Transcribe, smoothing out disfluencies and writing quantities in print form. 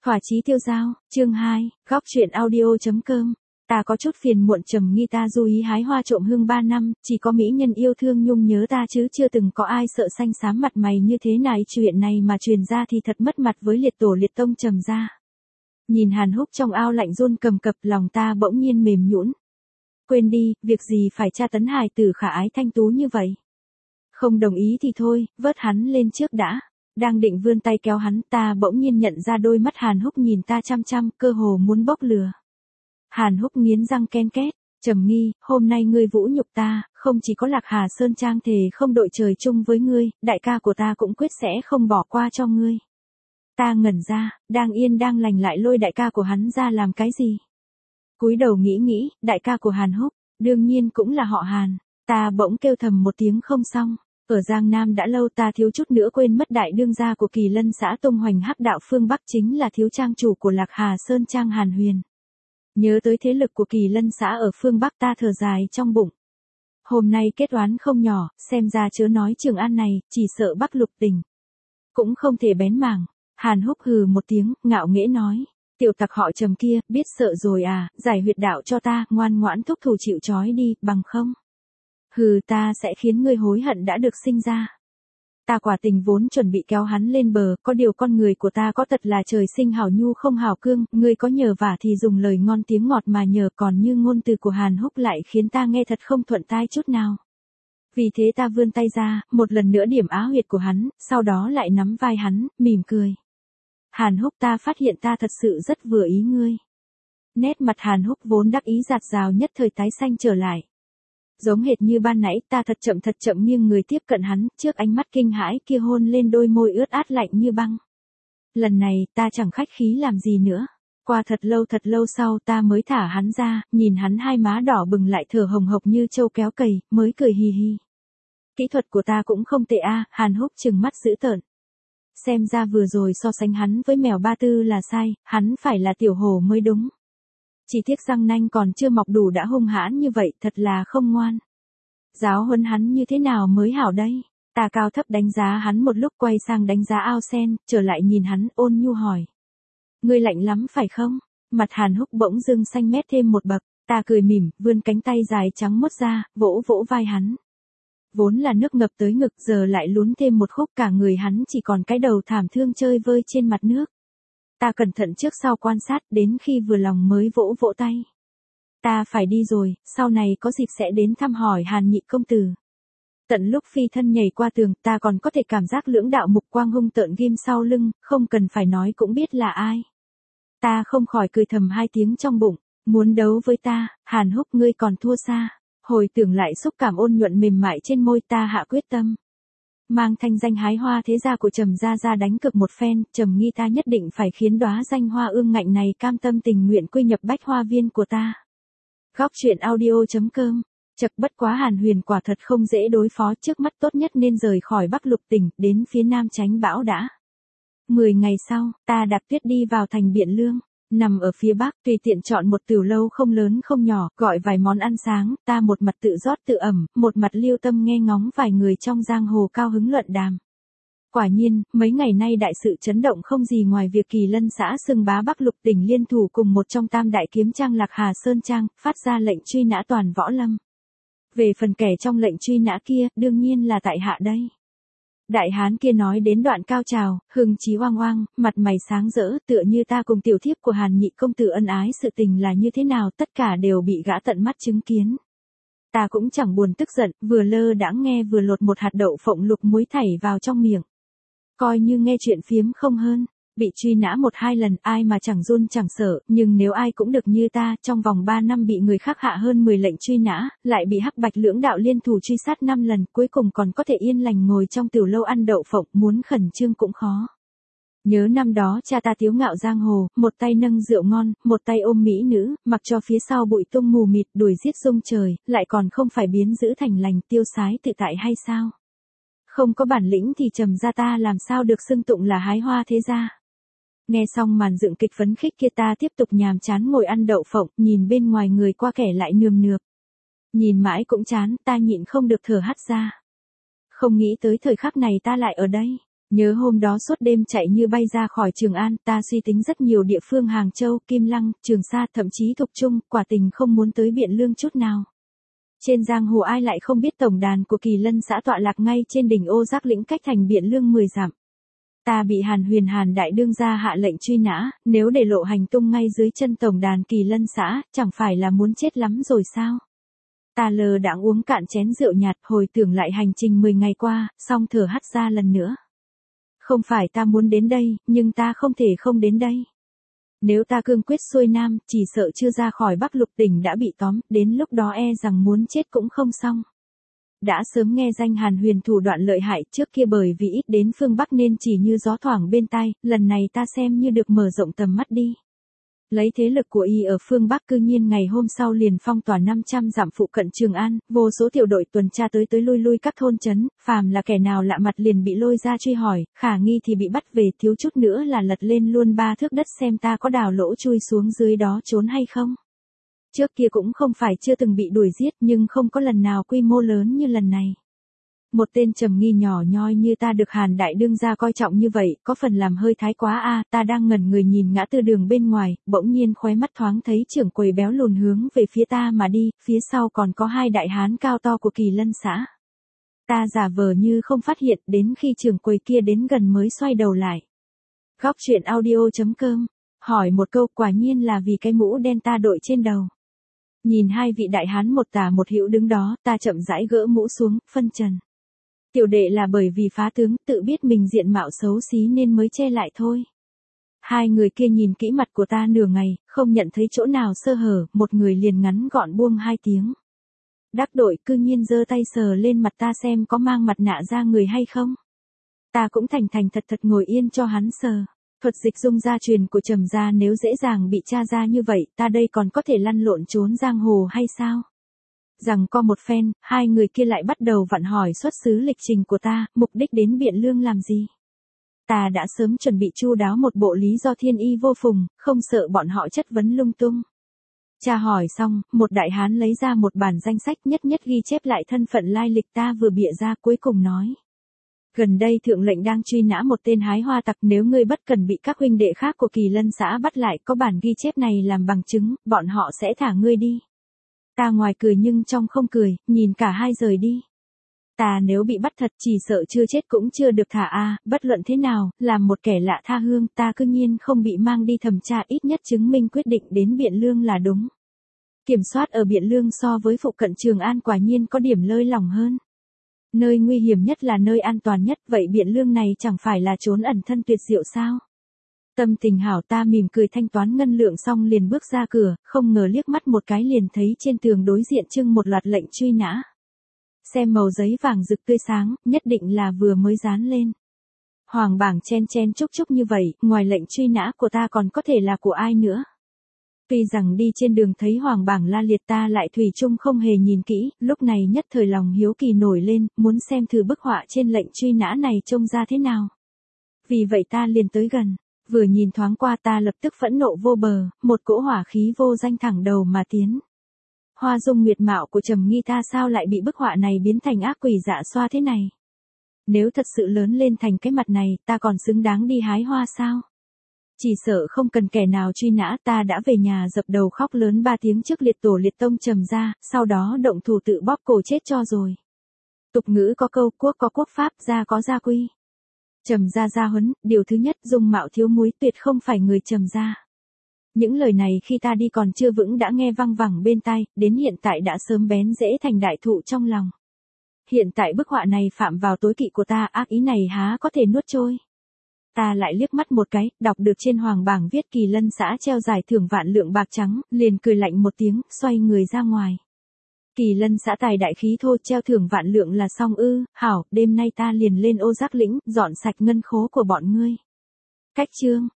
Thỏa chí tiêu giao, chương 2, góc truyện audio.com. Ta có chút phiền muộn trầm nghi ta du ý hái hoa trộm hương 3 năm, chỉ có mỹ nhân yêu thương nhung nhớ ta chứ chưa từng có ai sợ xanh xám mặt mày như thế này. Chuyện này mà truyền ra thì thật mất mặt với liệt tổ liệt tông trầm gia. Nhìn Hàn Húc trong ao lạnh run cầm cập, lòng ta bỗng nhiên mềm nhũn. Quên đi, việc gì phải tra tấn hài tử khả ái thanh tú như vậy. Không đồng ý thì thôi, vớt hắn lên trước đã. Đang định vươn tay kéo hắn, ta bỗng nhiên nhận ra đôi mắt Hàn Húc nhìn ta chăm chăm, cơ hồ muốn bốc lửa. Hàn Húc nghiến răng ken két, trầm nghi, hôm nay ngươi vũ nhục ta, không chỉ có Lạc Hà Sơn Trang thề không đội trời chung với ngươi, đại ca của ta cũng quyết sẽ không bỏ qua cho ngươi. Ta ngẩn ra, đang yên đang lành lại lôi đại ca của hắn ra làm cái gì? Cúi đầu nghĩ, đại ca của Hàn Húc, đương nhiên cũng là họ Hàn. Ta bỗng kêu thầm một tiếng không xong. Ở Giang Nam đã lâu ta thiếu chút nữa quên mất đại đương gia của Kỳ Lân xã tung hoành hắc đạo phương Bắc chính là thiếu trang chủ của Lạc Hà Sơn Trang Hàn Huyền. Nhớ tới thế lực của Kỳ Lân xã ở phương Bắc ta thở dài trong bụng. Hôm nay kết oán không nhỏ, xem ra chớ nói Trường An này, chỉ sợ Bắc Lục Tỉnh cũng không thể bén mảng. Hàn Húc hừ một tiếng, ngạo nghễ nói. Tiểu tặc họ Trầm kia, biết sợ rồi à, giải huyệt đạo cho ta, ngoan ngoãn thúc thủ chịu trói đi, bằng không. Hừ, ta sẽ khiến ngươi hối hận đã được sinh ra. Ta quả tình vốn chuẩn bị kéo hắn lên bờ, có điều con người của ta có thật là trời sinh hảo nhu không hảo cương, ngươi có nhờ vả thì dùng lời ngon tiếng ngọt mà nhờ, còn như ngôn từ của Hàn Húc lại khiến ta nghe thật không thuận tai chút nào. Vì thế ta vươn tay ra, một lần nữa điểm á huyệt của hắn, sau đó lại nắm vai hắn, mỉm cười. Hàn Húc, ta phát hiện ta thật sự rất vừa ý ngươi. Nét mặt Hàn Húc vốn đắc ý rạt rào nhất thời tái xanh trở lại. Giống hệt như ban nãy, ta thật chậm nghiêng người tiếp cận hắn, trước ánh mắt kinh hãi kia hôn lên đôi môi ướt át lạnh như băng. Lần này, ta chẳng khách khí làm gì nữa. Qua thật lâu sau ta mới thả hắn ra, nhìn hắn hai má đỏ bừng lại thở hồng hộc như trâu kéo cày, mới cười hì hì. Kỹ thuật của ta cũng không tệ a. Hàn Húc trừng mắt dữ tợn. Xem ra vừa rồi so sánh hắn với mèo Ba Tư là sai, hắn phải là tiểu hổ mới đúng. Chỉ tiếc răng nanh còn chưa mọc đủ đã hung hãn như vậy, thật là không ngoan. Giáo huấn hắn như thế nào mới hảo đây? Ta cao thấp đánh giá hắn một lúc, quay sang đánh giá ao sen, trở lại nhìn hắn, ôn nhu hỏi. Ngươi lạnh lắm phải không? Mặt Hàn Húc bỗng dưng xanh mét thêm một bậc, ta cười mỉm, vươn cánh tay dài trắng muốt ra, vỗ vỗ vai hắn. Vốn là nước ngập tới ngực, giờ lại lún thêm một khúc, cả người hắn chỉ còn cái đầu thảm thương chơi vơi trên mặt nước. Ta cẩn thận trước sau quan sát, đến khi vừa lòng mới vỗ vỗ tay. Ta phải đi rồi, sau này có dịp sẽ đến thăm hỏi Hàn nhị công tử. Tận lúc phi thân nhảy qua tường, ta còn có thể cảm giác lưỡng đạo mục quang hung tợn ghim sau lưng, không cần phải nói cũng biết là ai. Ta không khỏi cười thầm hai tiếng trong bụng, muốn đấu với ta, Hàn Húc ngươi còn thua xa. Hồi tưởng lại xúc cảm ôn nhuận mềm mại trên môi, ta hạ quyết tâm. Mang thanh danh hái hoa thế gia của Trầm gia ra đánh cược một phen, trầm nghi ta nhất định phải khiến đóa danh hoa ương ngạnh này cam tâm tình nguyện quy nhập bách hoa viên của ta. Góc truyện audio.com. Chật, bất quá Hàn Huyền quả thật không dễ đối phó, trước mắt tốt nhất nên rời khỏi Bắc Lục Tỉnh, đến phía Nam tránh bão đã. 10 ngày sau, ta đạp tuyết đi vào thành Biện Lương. Nằm ở phía Bắc, tùy tiện chọn một tiểu lâu không lớn không nhỏ, gọi vài món ăn sáng, ta một mặt tự rót tự ẩm, một mặt lưu tâm nghe ngóng vài người trong giang hồ cao hứng luận đàm. Quả nhiên, mấy ngày nay đại sự chấn động không gì ngoài việc Kỳ Lân xã xưng bá Bắc Lục Tỉnh liên thủ cùng một trong tam đại kiếm trang Lạc Hà Sơn Trang, phát ra lệnh truy nã toàn võ lâm. Về phần kẻ trong lệnh truy nã kia, đương nhiên là tại hạ đây. Đại hán kia nói đến đoạn cao trào, hưng chí oang oang, mặt mày sáng rỡ, tựa như ta cùng tiểu thiếp của Hàn nhị công tử ân ái sự tình là như thế nào, tất cả đều bị gã tận mắt chứng kiến. Ta cũng chẳng buồn tức giận, vừa lơ đãng nghe vừa lột một hạt đậu phộng lục muối thảy vào trong miệng. Coi như nghe chuyện phiếm không hơn. Bị truy nã 1-2 lần, ai mà chẳng run chẳng sợ, nhưng nếu ai cũng được như ta, trong vòng 3 năm bị người khác hạ hơn 10 lệnh truy nã, lại bị hắc bạch lưỡng đạo liên thủ truy sát 5 lần, cuối cùng còn có thể yên lành ngồi trong tiểu lâu ăn đậu phộng, muốn khẩn trương cũng khó. Nhớ năm đó cha ta tiếu ngạo giang hồ, một tay nâng rượu ngon, một tay ôm mỹ nữ, mặc cho phía sau bụi tung mù mịt đuổi giết rung trời, lại còn không phải biến giữ thành lành tiêu sái tự tại hay sao? Không có bản lĩnh thì Trầm gia ta làm sao được xưng tụng là hái hoa thế gia? Nghe xong màn dựng kịch phấn khích kia, ta tiếp tục nhàm chán ngồi ăn đậu phộng, nhìn bên ngoài người qua kẻ lại nườm nượp. Nhìn mãi cũng chán, ta nhịn không được thở hắt ra. Không nghĩ tới thời khắc này ta lại ở đây. Nhớ hôm đó suốt đêm chạy như bay ra khỏi Trường An, ta suy tính rất nhiều địa phương Hàng Châu, Kim Lăng, Trường Sa, thậm chí Thục Trung, quả tình không muốn tới Biện Lương chút nào. Trên giang hồ ai lại không biết tổng đàn của Kỳ Lân xã tọa lạc ngay trên đỉnh Ô Giác Lĩnh cách thành Biện Lương 10 dặm. Ta bị Hàn đại đương gia hạ lệnh truy nã, nếu để lộ hành tung ngay dưới chân tổng đàn Kỳ Lân xã, chẳng phải là muốn chết lắm rồi sao? Ta lờ đãng uống cạn chén rượu nhạt, hồi tưởng lại hành trình 10 ngày qua, xong thở hắt ra lần nữa. Không phải ta muốn đến đây, nhưng ta không thể không đến đây. Nếu ta cương quyết xuôi nam, chỉ sợ chưa ra khỏi Bắc Lục tỉnh đã bị tóm, đến lúc đó e rằng muốn chết cũng không xong. Đã sớm nghe danh Hàn Huyền thủ đoạn lợi hại, trước kia bởi vì ít đến phương Bắc nên chỉ như gió thoảng bên tai, lần này ta xem như được mở rộng tầm mắt đi. Lấy thế lực của y ở phương Bắc, cư nhiên ngày hôm sau liền phong tỏa 500 dặm phụ cận Trường An, vô số tiểu đội tuần tra tới lui các thôn trấn, phàm là kẻ nào lạ mặt liền bị lôi ra truy hỏi, khả nghi thì bị bắt về, thiếu chút nữa là lật lên luôn 3 thước đất xem ta có đào lỗ chui xuống dưới đó trốn hay không. Trước kia cũng không phải chưa từng bị đuổi giết, nhưng không có lần nào quy mô lớn như lần này. Một tên trầm nghi nhỏ nhoi như ta được Hàn đại đương gia coi trọng như vậy, có phần làm hơi thái quá a. Ta đang ngẩn người nhìn ngã tư đường bên ngoài, bỗng nhiên khóe mắt thoáng thấy trưởng quầy béo lùn hướng về phía ta mà đi, phía sau còn có 2 đại hán cao to của Kỳ Lân xã. Ta giả vờ như không phát hiện, đến khi trưởng quầy kia đến gần mới xoay đầu lại. Góc truyện audio.com, hỏi một câu, quả nhiên là vì cái mũ đen ta đội trên đầu. Nhìn 2 vị đại hán một tả một hữu đứng đó, ta chậm rãi gỡ mũ xuống, phân trần. Tiểu đệ là bởi vì phá tướng, tự biết mình diện mạo xấu xí nên mới che lại thôi. 2 người kia nhìn kỹ mặt của ta nửa ngày, không nhận thấy chỗ nào sơ hở, một người liền ngắn gọn buông 2 tiếng. Đắc đội cư nhiên giơ tay sờ lên mặt ta xem có mang mặt nạ ra người hay không. Ta cũng thành thật ngồi yên cho hắn sờ. Thuật dịch dung gia truyền của Trầm gia nếu dễ dàng bị tra ra như vậy, ta đây còn có thể lăn lộn trốn giang hồ hay sao? Rằng có một phen, 2 người kia lại bắt đầu vặn hỏi xuất xứ lịch trình của ta, mục đích đến Biện Lương làm gì. Ta đã sớm chuẩn bị chu đáo một bộ lý do thiên y vô phùng, không sợ bọn họ chất vấn lung tung. Tra hỏi xong, một đại hán lấy ra một bản danh sách nhất ghi chép lại thân phận lai lịch ta vừa bịa ra, cuối cùng nói. Gần đây thượng lệnh đang truy nã một tên hái hoa tặc, nếu ngươi bất cần bị các huynh đệ khác của Kỳ Lân xã bắt lại, có bản ghi chép này làm bằng chứng, bọn họ sẽ thả ngươi đi. Ta ngoài cười nhưng trong không cười, nhìn cả 2 rời đi. Ta nếu bị bắt thật chỉ sợ chưa chết cũng chưa được thả a. Bất luận thế nào, làm một kẻ lạ tha hương, ta cư nhiên không bị mang đi thẩm tra, ít nhất chứng minh quyết định đến Biện Lương là đúng. Kiểm soát ở Biện Lương so với phụ cận Trường An quả nhiên có điểm lơi lỏng hơn. Nơi nguy hiểm nhất là nơi an toàn nhất, vậy Biện Lương này chẳng phải là trốn ẩn thân tuyệt diệu sao? Tâm tình hảo, ta mỉm cười thanh toán ngân lượng xong liền bước ra cửa, không ngờ liếc mắt một cái liền thấy trên tường đối diện trưng một loạt lệnh truy nã. Xem màu giấy vàng rực tươi sáng, nhất định là vừa mới dán lên. Hoàng bảng chen chúc như vậy, ngoài lệnh truy nã của ta còn có thể là của ai nữa? Tuy rằng đi trên đường thấy hoàng bảng la liệt, ta lại thủy chung không hề nhìn kỹ, lúc này nhất thời lòng hiếu kỳ nổi lên, muốn xem thử bức họa trên lệnh truy nã này trông ra thế nào. Vì vậy ta liền tới gần, vừa nhìn thoáng qua ta lập tức phẫn nộ vô bờ, một cỗ hỏa khí vô danh thẳng đầu mà tiến. Hoa dung nguyệt mạo của Trầm Nghi ta sao lại bị bức họa này biến thành ác quỷ dạ xoa thế này? Nếu thật sự lớn lên thành cái mặt này, ta còn xứng đáng đi hái hoa sao? Chỉ sợ không cần kẻ nào truy nã, ta đã về nhà dập đầu khóc lớn 3 tiếng trước liệt tổ liệt tông Trầm gia, sau đó động thủ tự bóp cổ chết cho rồi. Tục ngữ có câu, quốc có quốc pháp, gia có gia quy. Trầm gia gia huấn, điều thứ nhất, dung mạo thiếu muối, tuyệt không phải người Trầm gia. Những lời này khi ta đi còn chưa vững đã nghe văng vẳng bên tai, đến hiện tại đã sớm bén rễ thành đại thụ trong lòng. Hiện tại bức họa này phạm vào tối kỵ của ta, ác ý này há có thể nuốt trôi. Ta lại liếc mắt một cái, đọc được trên hoàng bảng viết Kỳ Lân xã treo giải thưởng vạn lượng bạc trắng, liền cười lạnh một tiếng, xoay người ra ngoài. Kỳ Lân xã tài đại khí thô, treo thưởng vạn lượng là xong ư? Hảo, đêm nay ta liền lên Ô Giác Lĩnh, dọn sạch ngân khố của bọn ngươi. Cách chương